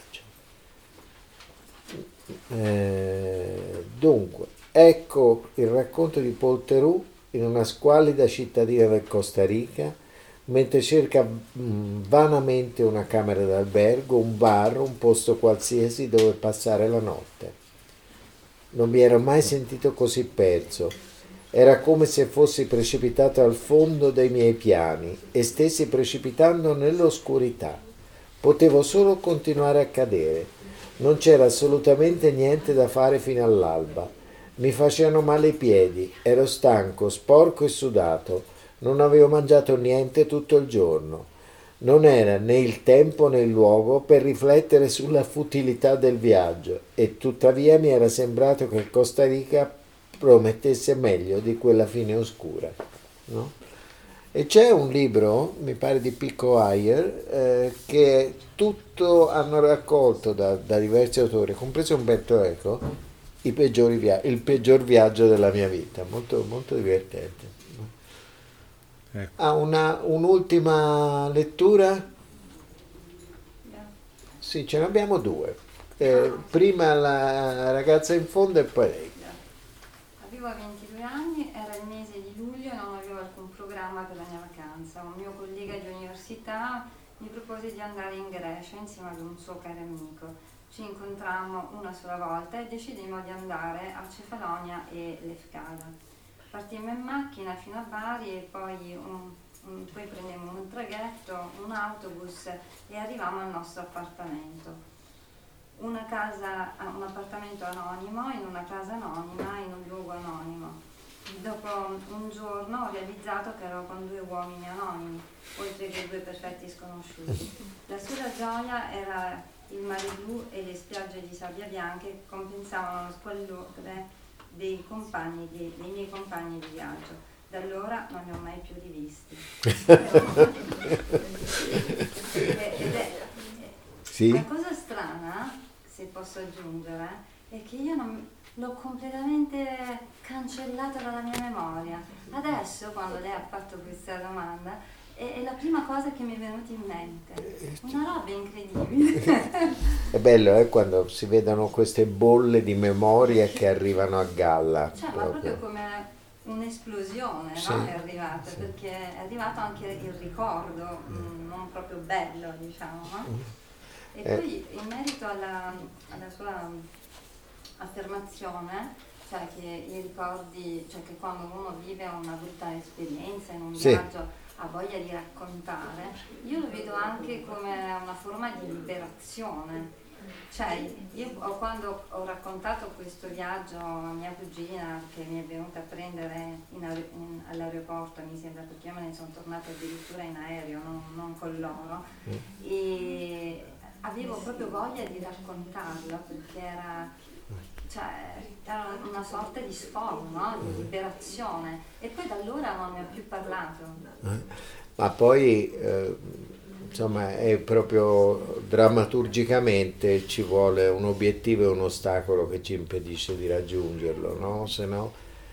Dunque, ecco il racconto di Paul Theroux in una squallida cittadina del Costa Rica, mentre cerca vanamente una camera d'albergo, un bar, un posto qualsiasi dove passare la notte. Non mi ero mai sentito così perso. Era come se fossi precipitato al fondo dei miei piani e stessi precipitando nell'oscurità. Potevo solo continuare a cadere. Non c'era assolutamente niente da fare fino all'alba. Mi facevano male i piedi, ero stanco, sporco e sudato. Non avevo mangiato niente tutto il giorno. Non era né il tempo né il luogo per riflettere sulla futilità del viaggio e tuttavia mi era sembrato che Costa Rica promettesse meglio di quella fine oscura, no? E c'è un libro, mi pare di Pico Iyer, che tutto hanno raccolto da diversi autori, compreso Umberto Eco, il peggior viaggio della mia vita, molto, molto divertente. Un'ultima lettura? Sì, ce ne abbiamo due. Prima la ragazza in fondo e poi lei. Avevo 22 anni, era il mese di luglio e non avevo alcun programma per la mia vacanza. Un mio collega di università mi propose di andare in Grecia insieme ad un suo caro amico. Ci incontrammo una sola volta e decidemmo di andare a Cefalonia e Lefkada. Partimmo in macchina fino a Bari e poi poi prendemmo un traghetto, un autobus e arrivammo al nostro appartamento. Un appartamento anonimo, in una casa anonima, in un luogo anonimo. Dopo un giorno ho realizzato che ero con 2 uomini anonimi, oltre che 2 perfetti sconosciuti. La sola gioia era il mare blu e le spiagge di sabbia bianche che compensavano lo squallore dei miei compagni di viaggio. Da allora non li ho mai più rivisti. Sì? La cosa strana, se posso aggiungere, è che io l'ho completamente cancellata dalla mia memoria. Adesso, quando lei ha fatto questa domanda, è la prima cosa che mi è venuta in mente. Una roba incredibile. È bello quando si vedono queste bolle di memoria che arrivano a galla. Cioè, ma proprio come un'esplosione, sì, no? È arrivata, sì. Perché è arrivato anche il ricordo, non proprio bello, diciamo, no? E poi in merito alla sua affermazione, cioè che i ricordi, cioè che quando uno vive una brutta esperienza in un Sì. viaggio ha voglia di raccontare, io lo vedo anche come una forma di liberazione. Cioè, io quando ho raccontato questo viaggio a mia cugina che mi è venuta a prendere all'aeroporto, mi sembra, perché io me ne sono tornata addirittura in aereo, non con loro, e avevo proprio voglia di raccontarlo perché era una sorta di sfogo, no? Di liberazione, e poi da allora non ne ho più parlato. Ma poi insomma è proprio drammaturgicamente ci vuole un obiettivo e un ostacolo che ci impedisce di raggiungerlo, no? Se no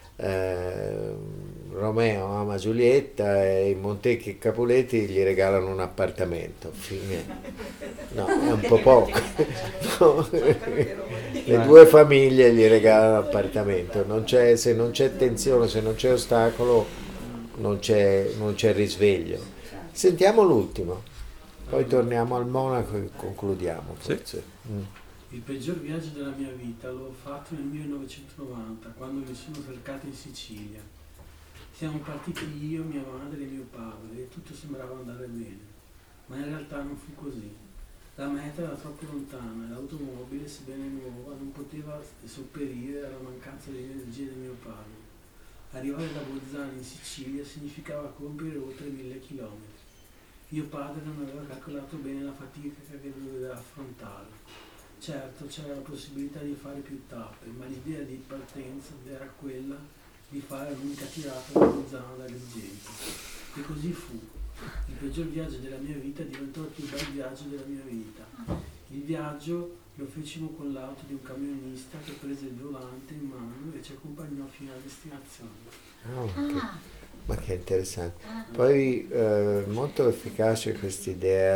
Romeo ama Giulietta e i Montecchi e Capuletti gli regalano un appartamento. Fine. No, è un po' poco. No. Le due famiglie gli regalano un appartamento. Se non c'è tensione, se non c'è ostacolo, non c'è risveglio. Sentiamo l'ultimo, poi torniamo al Monaco e concludiamo forse. Il peggior viaggio della mia vita l'ho fatto nel 1990, quando mi sono cercato in Sicilia. Siamo partiti io, mia madre e mio padre e tutto sembrava andare bene, ma in realtà non fu così. La meta era troppo lontana e l'automobile, sebbene nuova, non poteva sopperire alla mancanza di energia di mio padre. Arrivare da Bolzano in Sicilia significava compiere oltre 1000 chilometri. Mio padre non aveva calcolato bene la fatica che doveva affrontare. Certo, c'era la possibilità di fare più tappe, ma l'idea di partenza era quella di fare l'unica tirata da Bolzano ad Agrigento. E così fu. Il peggior viaggio della mia vita diventò il più bel viaggio della mia vita. Il viaggio lo fecimo con l'auto di un camionista che prese il volante in mano e ci accompagnò fino alla destinazione. Ma che interessante. Poi molto efficace quest'idea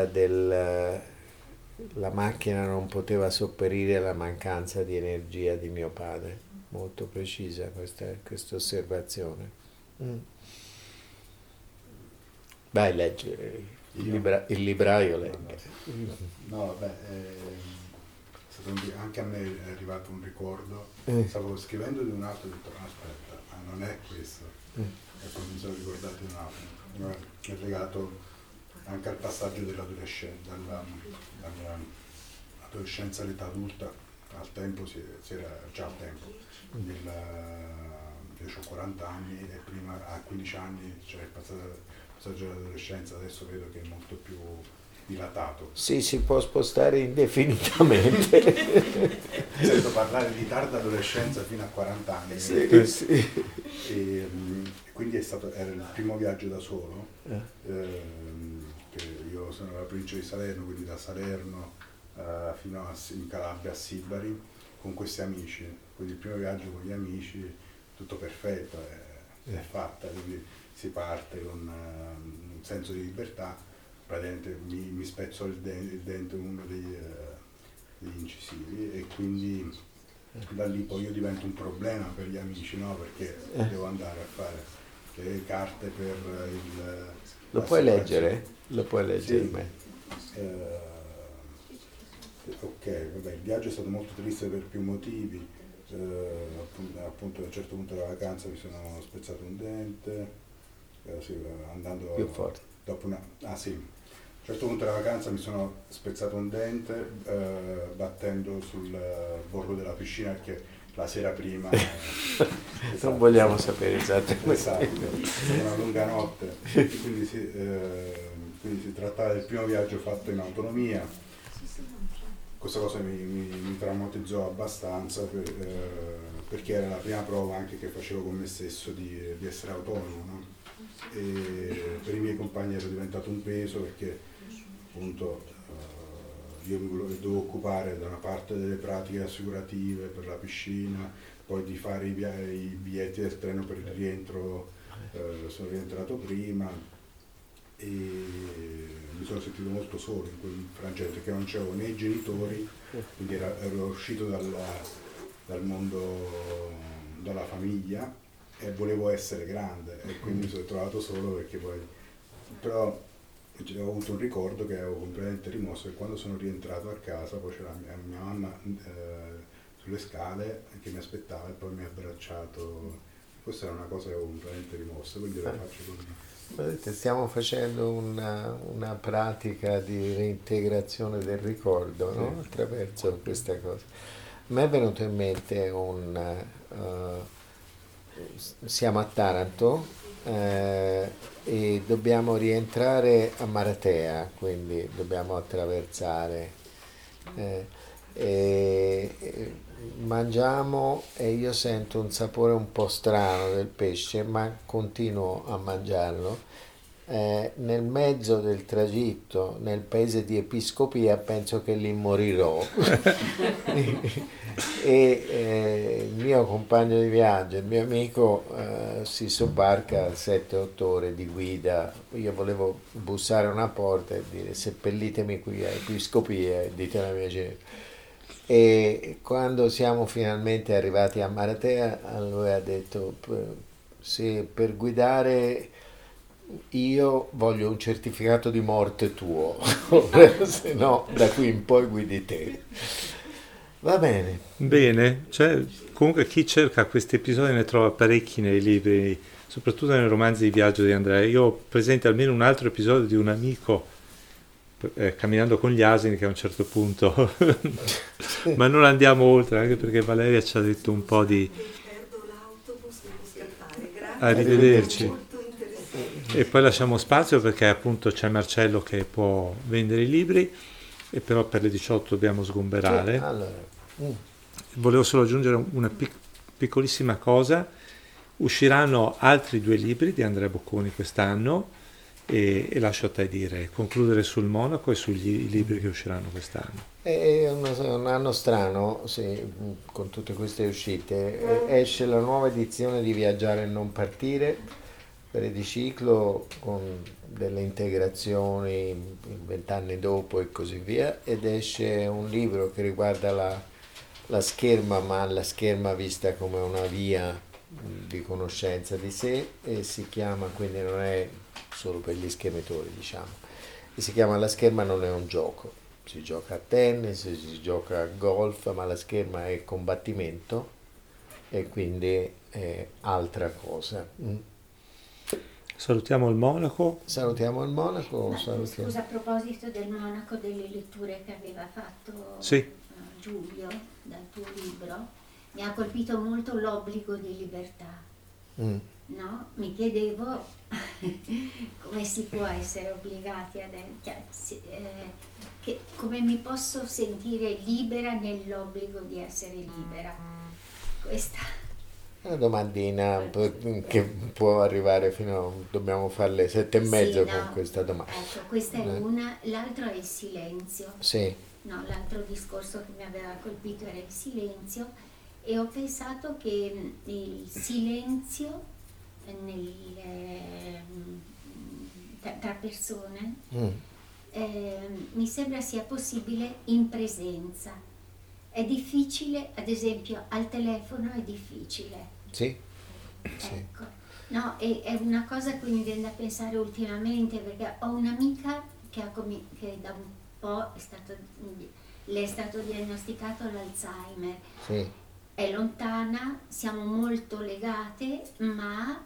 la macchina non poteva sopperire alla mancanza di energia di mio padre. Molto precisa questa osservazione. Vai, leggi, il libraio legge. No, vabbè, anche a me è arrivato un ricordo, stavo scrivendo di un altro e ho detto, aspetta, ma non è questo. E poi mi sono ricordato di un altro. È legato anche al passaggio dall'adolescenza, dalla mia adolescenza all'età adulta. Al tempo io ho 40 anni e prima a 15 anni c'era il passaggio dell'adolescenza, adesso vedo che è molto più dilatato. Sì, si può spostare indefinitamente. Sento parlare di tarda adolescenza fino a 40 anni. Sì. E quindi era il primo viaggio da solo. Che io sono alla provincia di Salerno, quindi da Salerno fino in Calabria a Sibari con questi amici. Quindi il primo viaggio con gli amici, tutto perfetto, è fatta, quindi si parte con un senso di libertà. Praticamente mi spezzo il dente uno degli incisivi e quindi da lì poi io divento un problema per gli amici, no? Perché devo andare a fare le carte per il... Lo puoi leggere? Lo puoi leggere? Sì. Ok, vabbè, il viaggio è stato molto triste per più motivi. Appunto a un certo punto della vacanza mi sono spezzato un dente, andando più forte. Dopo sì. A un certo punto della vacanza mi sono spezzato un dente battendo sul bordo della piscina perché la sera prima non vogliamo sapere esattamente. Esatto, una lunga notte, quindi si trattava del primo viaggio fatto in autonomia. Questa cosa mi traumatizzò abbastanza perché era la prima prova anche che facevo con me stesso di essere autonomo, no? E per i miei compagni ero diventato un peso perché appunto io mi dovevo occupare da una parte delle pratiche assicurative per la piscina, poi di fare i biglietti del treno per il rientro, sono rientrato prima e mi sono sentito molto solo in quel frangente perché non c'avevo né i genitori, quindi ero uscito dal mondo, dalla famiglia e volevo essere grande e quindi mi sono trovato solo perché poi però ho avuto un ricordo che avevo completamente rimosso e quando sono rientrato a casa poi c'era mia mamma sulle scale che mi aspettava e poi mi ha abbracciato. Questa è una cosa che ho veramente rimossa, quindi la faccio così. Vedete, stiamo facendo una pratica di reintegrazione del ricordo, no? Attraverso questa cosa. A me è venuto in mente siamo a Taranto e dobbiamo rientrare a Maratea, quindi dobbiamo attraversare. Mangiamo e io sento un sapore un po' strano del pesce, ma continuo a mangiarlo. Nel mezzo del tragitto nel paese di Episcopia penso che lì morirò e il mio compagno di viaggio, il mio amico, si sobbarca 7-8 ore di guida. Io volevo bussare a una porta e dire seppellitemi qui a Episcopia e dite alla mia gente. E quando siamo finalmente arrivati a Maratea, lui ha detto: se per guidare io voglio un certificato di morte tuo, se no da qui in poi guidi te. Va bene. Bene, cioè, comunque chi cerca questi episodi ne trova parecchi nei libri, soprattutto nei romanzi di viaggio di Andrea. Io ho presente almeno un altro episodio di un amico camminando con gli asini che a un certo punto ma non andiamo oltre, anche perché Valeria ci ha detto un po' di arrivederci e poi lasciamo spazio perché appunto c'è Marcello che può vendere i libri e però per le 18 dobbiamo sgomberare. Volevo solo aggiungere una piccolissima cosa: usciranno altri 2 libri di Andrea Bocconi quest'anno e lascio a te concludere sul Monaco e sugli libri che usciranno quest'anno. È un anno strano, sì, con tutte queste uscite. Esce la nuova edizione di Viaggiare e non partire per Ediciclo con delle integrazioni 20 anni dopo e così via, ed esce un libro che riguarda la scherma, ma la scherma vista come una via di conoscenza di sé, e si chiama, quindi non è solo per gli schermitori, diciamo, e si chiama La scherma non è un gioco. Si gioca a tennis, si gioca a golf, ma la scherma è combattimento e quindi è altra cosa. Salutiamo il Monaco. Salutiamo il Monaco. Scusa, a proposito del Monaco, delle letture che aveva fatto Giulio dal tuo libro, mi ha colpito molto l'obbligo di libertà. No? Mi chiedevo come si può essere obbligati come mi posso sentire libera nell'obbligo di essere libera. Questa è una domandina che può arrivare fino a... dobbiamo fare le 7:30 con questa domanda. Ecco, questa è una. L'altro è il silenzio. Sì. No, l'altro discorso che mi aveva colpito era il silenzio, e ho pensato che il silenzio tra persone mi sembra sia possibile in presenza. È difficile, ad esempio al telefono è difficile. Sì. Ecco. No, è una cosa a cui mi viene da pensare ultimamente, perché ho un'amica che da un po' le è stato diagnosticato l'Alzheimer. Sì. È lontana, siamo molto legate, ma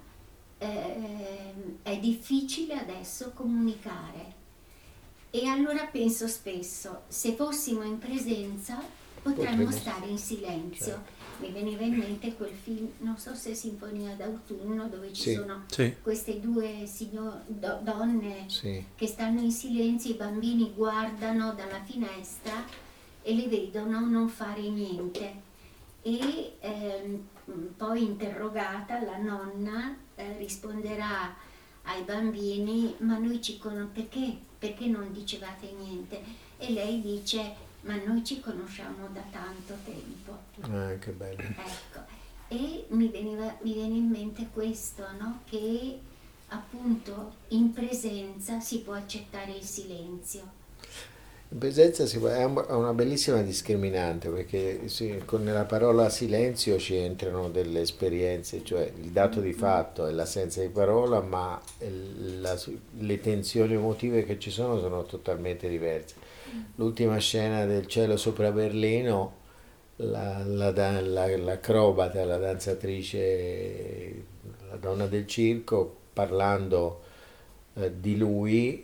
è difficile adesso comunicare. E allora penso spesso, se fossimo in presenza potremmo stare in silenzio. Certo. Mi veniva in mente quel film, non so se Sinfonia d'autunno, dove ci sono queste 2 donne che stanno in silenzio, i bambini guardano dalla finestra e le vedono non fare niente. E poi interrogata la nonna risponderà ai bambini: ma noi perché non dicevate niente? E lei dice: ma noi ci conosciamo da tanto tempo. Che bello. Ecco, e mi viene in mente questo, no? Che appunto in presenza si può accettare il silenzio. In presenza è una bellissima discriminante, perché nella parola silenzio ci entrano delle esperienze, cioè il dato di fatto è l'assenza di parola, ma le tensioni emotive che ci sono totalmente diverse. L'ultima scena del Cielo sopra Berlino l'acrobata, la danzatrice, la donna del circo, parlando di lui,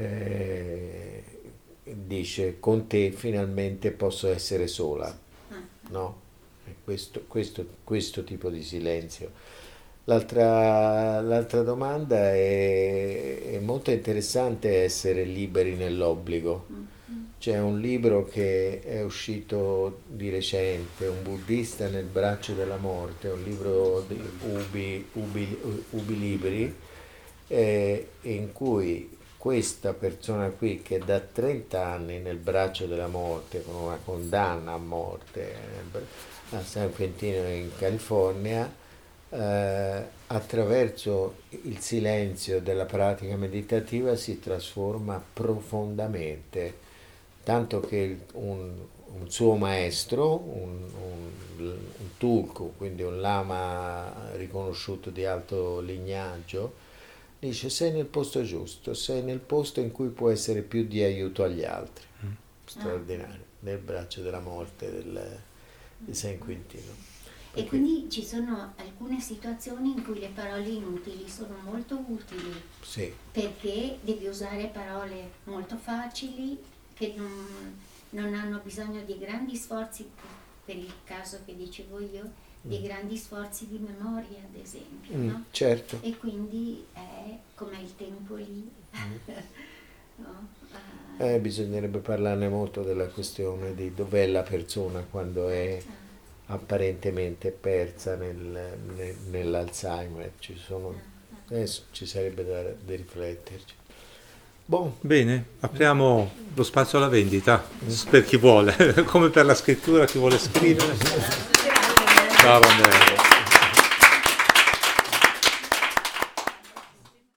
dice: con te finalmente posso essere sola, no? Questo tipo di silenzio. L'altra domanda è molto interessante, essere liberi nell'obbligo. C'è un libro che è uscito di recente, Un buddista nel braccio della morte, un libro di Ubi Libri, in cui questa persona qui, che da 30 anni nel braccio della morte, con una condanna a morte a San Quentino in California, attraverso il silenzio della pratica meditativa si trasforma profondamente, tanto che un suo maestro, un tulku, quindi un lama riconosciuto di alto lignaggio, dice: sei nel posto giusto, sei nel posto in cui può essere più di aiuto agli altri. Straordinario, nel braccio della morte di San Quentino. E quindi ci sono alcune situazioni in cui le parole inutili sono molto utili, sì, perché devi usare parole molto facili che non hanno bisogno di grandi sforzi, per il caso che dicevo io, di grandi sforzi di memoria, ad esempio, no? Certo. E quindi è come il tempo lì. No? Bisognerebbe parlarne molto della questione di dov'è la persona quando è apparentemente persa nell'Alzheimer. Adesso ci sarebbe da rifletterci. Bon. Bene, apriamo lo spazio alla vendita per chi vuole, come per la scrittura, chi vuole scrivere. Ciao Andrea.